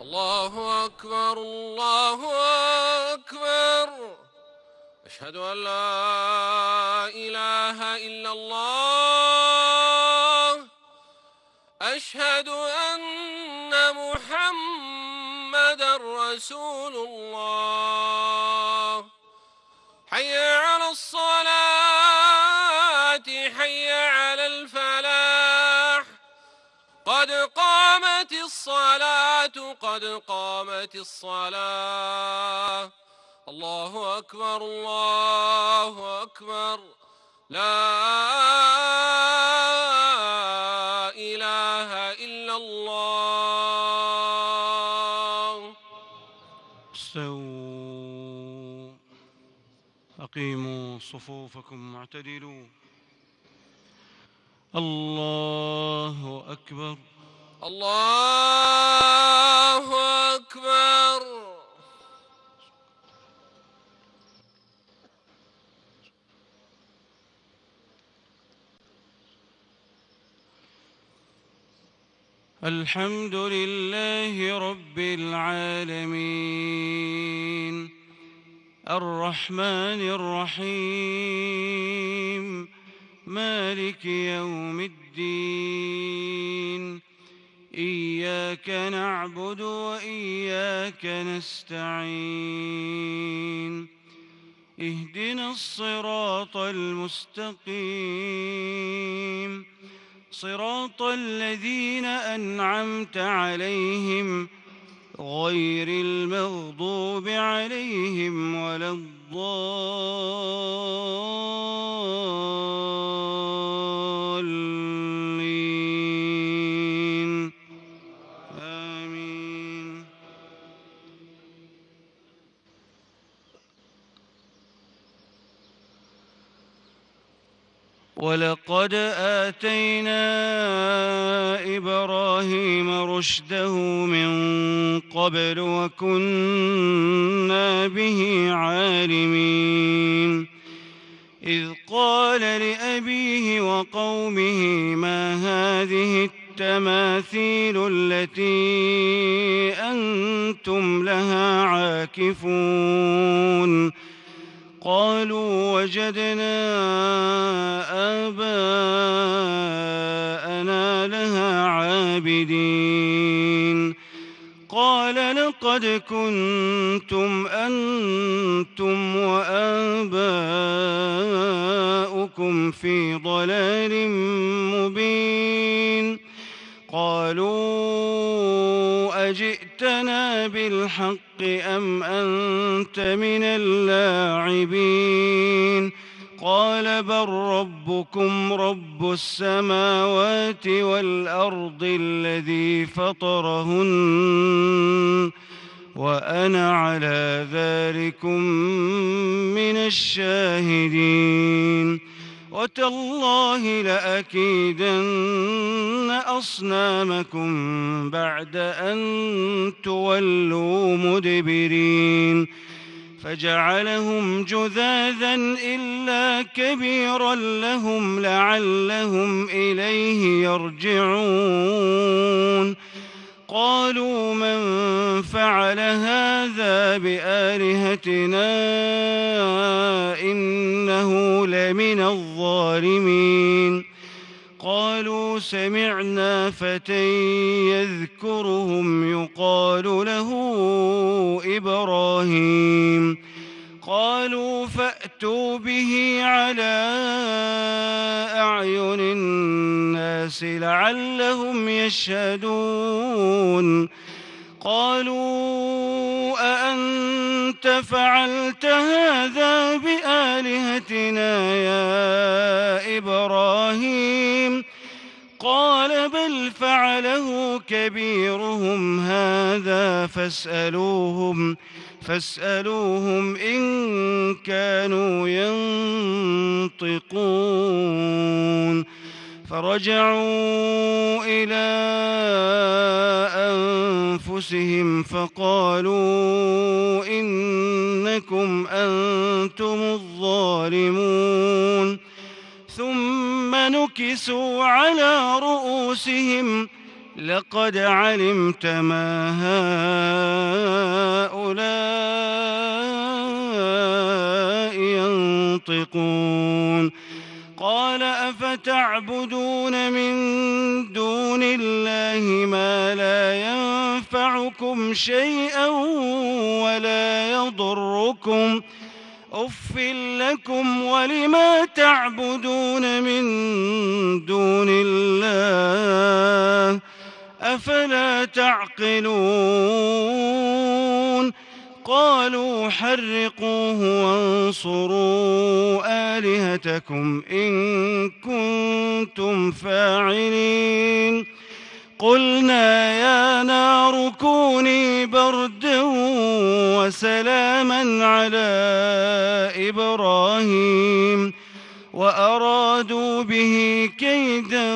الله أكبر الله أكبر. أشهد أن لا إله إلا الله. أشهد أن محمدًا رسول الله. حي على الصلاة حي على الفلاح. قد قامت الصلاة قد قامت الصلاة. الله أكبر الله أكبر. لا إله إلا الله. استووا، أقيموا صفوفكم واعتدلوا. الله أكبر الله أكبر. الحمد لله رب العالمين، الرحمن الرحيم، مالك يوم الدين. إياك نعبد وإياك نستعين. اهدنا الصراط المستقيم، صراط الذين أنعمت عليهم غير المغضوب عليهم ولا الضالين. آمين. ولقد آتينا إبراهيم رشده من قبل وكنا به عالمين. إذ قال لأبيه وقومه ما هذه التماثيل التي أنتم لها عاكفون؟ قالوا وجدنا آباءنا لها عابدين. قال لقد كنتم أنتم وآباؤكم في ضلال مبين. قالوا أجئتنا بالحق أم أنت من اللاعبين؟ قال بل ربكم رب السماوات والأرض الذي فطرهن وأنا على ذلكم من الشاهدين. وتالله لأكيدن أصنامكم بعد أن تولوا مدبرين. فجعلهم جذاذا إلا كبيرا لهم لعلهم إليه يرجعون. قالوا من فعل هذا بآلهتنا إنه لمن الظالمين. قالوا سمعنا فتى يذكرهم يقال له إبراهيم. قالوا فأتوا به على أعين الناس لعلهم يشهدون. قالوا أأنت فعلت هذا بآلهتنا يا إبراهيم؟ قال بل فعله كبيرهم هذا فاسألوهم إن كانوا ينطقون. فرجعوا إلى أنفسهم فقالوا إنكم أنتم الظالمون. ثم نكسوا على رؤوسهم لقد علمت ما هؤلاء ينطقون قال أفتعبدون من دون الله ما لا ينفعكم شيئا ولا يضركم أف لكم ولما تعبدون من دون الله أفلا تعقلون قالوا حرقوه وانصروا آلهتكم إن كنتم فاعلين قلنا يا نار كوني بردا وسلاما على إبراهيم وأرادوا به كيدا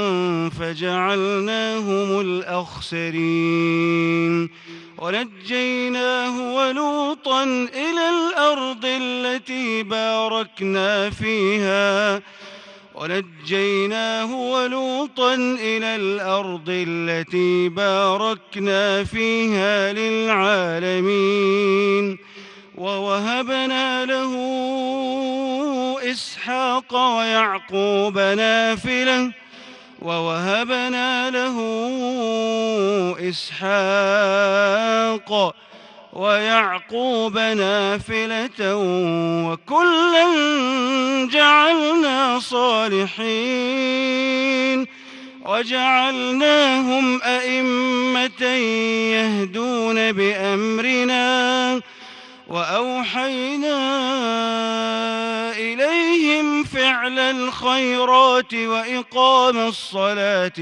فجعلناهم الأخسرين ونجيناه ولوطا إلى الأرض التي باركنا فيها للعالمين ووهبنا له إسحاق ويعقوب نافلة وكلا جعلنا صالحين وجعلناهم أئمة يهدون بأمرنا وأوحينا إليهم فعل الخيرات وإقام الصلاة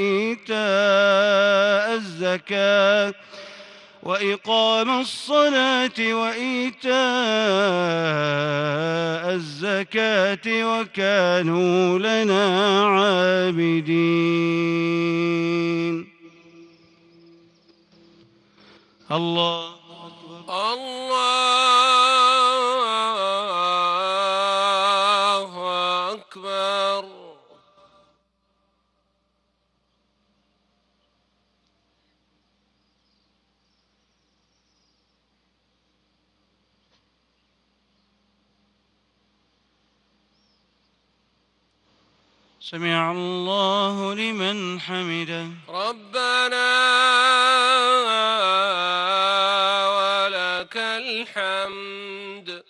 وإيتاء الزكاة وكانوا لنا عابدين. الله أكبر. سمع الله لمن حمده. ربنا ولك الحمد.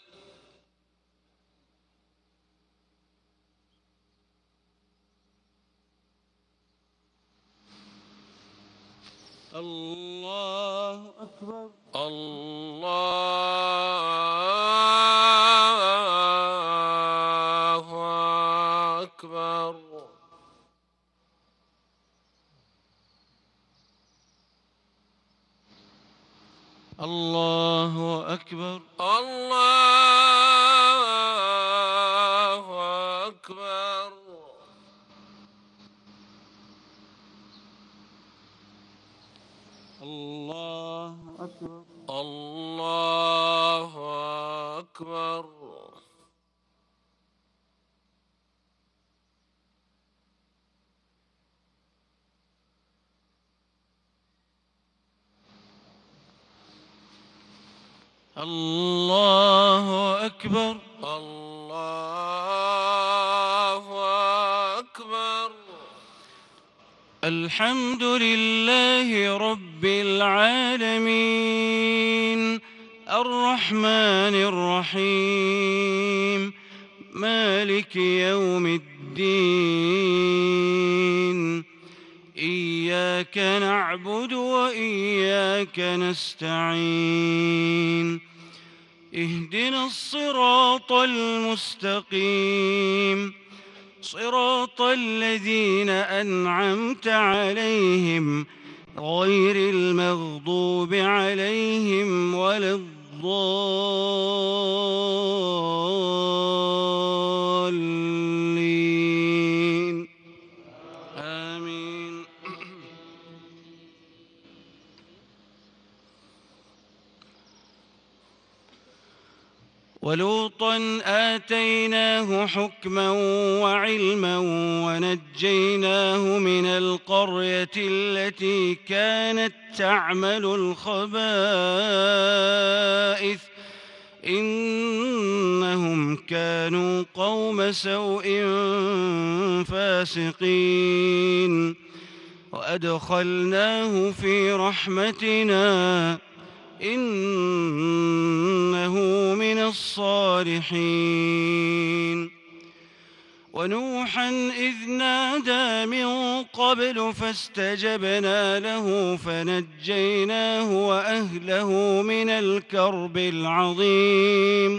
الله أكبر. الله أكبر. الله أكبر. الله أكبر. الله أكبر. الله أكبر. الله أكبر. الله أكبر. الحمد لله رب العالمين الرحمن الرحيم مالك يوم الدين إياك نعبد وإياك نستعين اهدنا الصراط المستقيم صراط الذين أنعمت عليهم غير المغضوب عليهم ولا الضالين آمين. ولوطا آتيناه حكما وعلما ونجيناه من القرية التي كانت تعمل الخبائث إنهم كانوا قوم سوء فاسقين وأدخلناه في رحمتنا إنه من الصالحين ونوحا إذ نادى من قبل فاستجبنا له فنجيناه وأهله من الكرب العظيم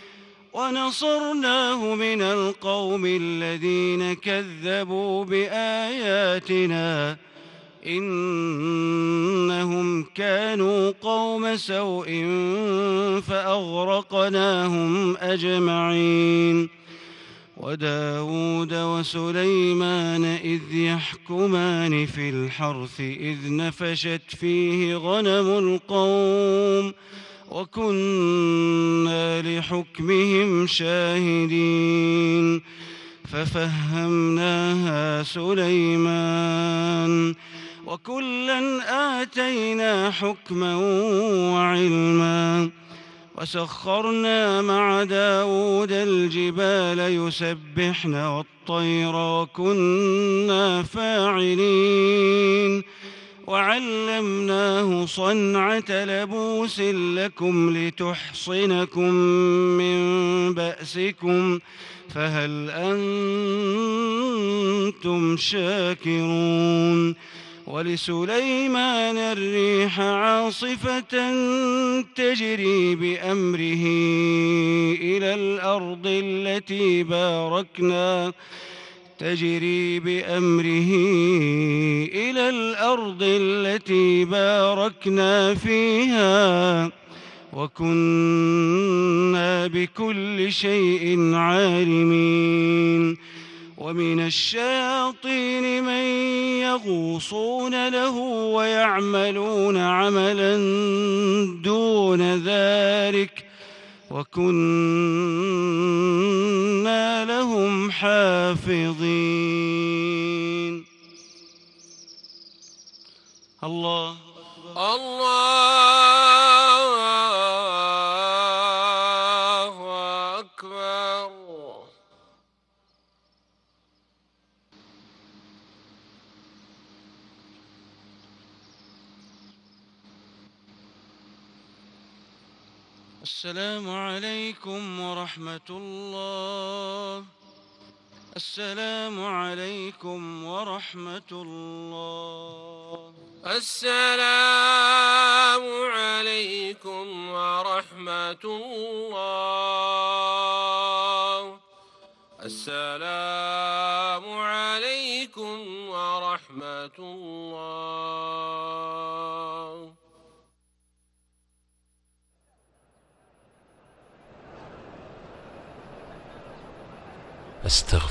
ونصرناه من القوم الذين كذبوا بآياتنا إنهم كانوا قوم سوء فأغرقناهم أجمعين وداود وسليمان إذ يحكمان في الحرث إذ نفشت فيه غنم القوم وكنا لحكمهم شاهدين ففهمناها سليمان وكلا آتينا حكما وعلما وسخرنا مع داود الجبال يسبحن والطير وكنا فاعلين وعلمناه صنعة لبوس لكم لتحصنكم من بأسكم فهل أنتم شاكرون ولسليمان الريح عاصفة تجري بأمره إلى الأرض التي باركنا فيها وكنا بكل شيء عالمين ومن الشياطين من يغوصون له ويعملون عملا دون ذلك وكنا لهم حافظين. الله أكبر. السلام عليكم ورحمة الله. السلام عليكم ورحمة الله. السلام عليكم ورحمة الله. السلام عليكم ورحمة الله. استغفر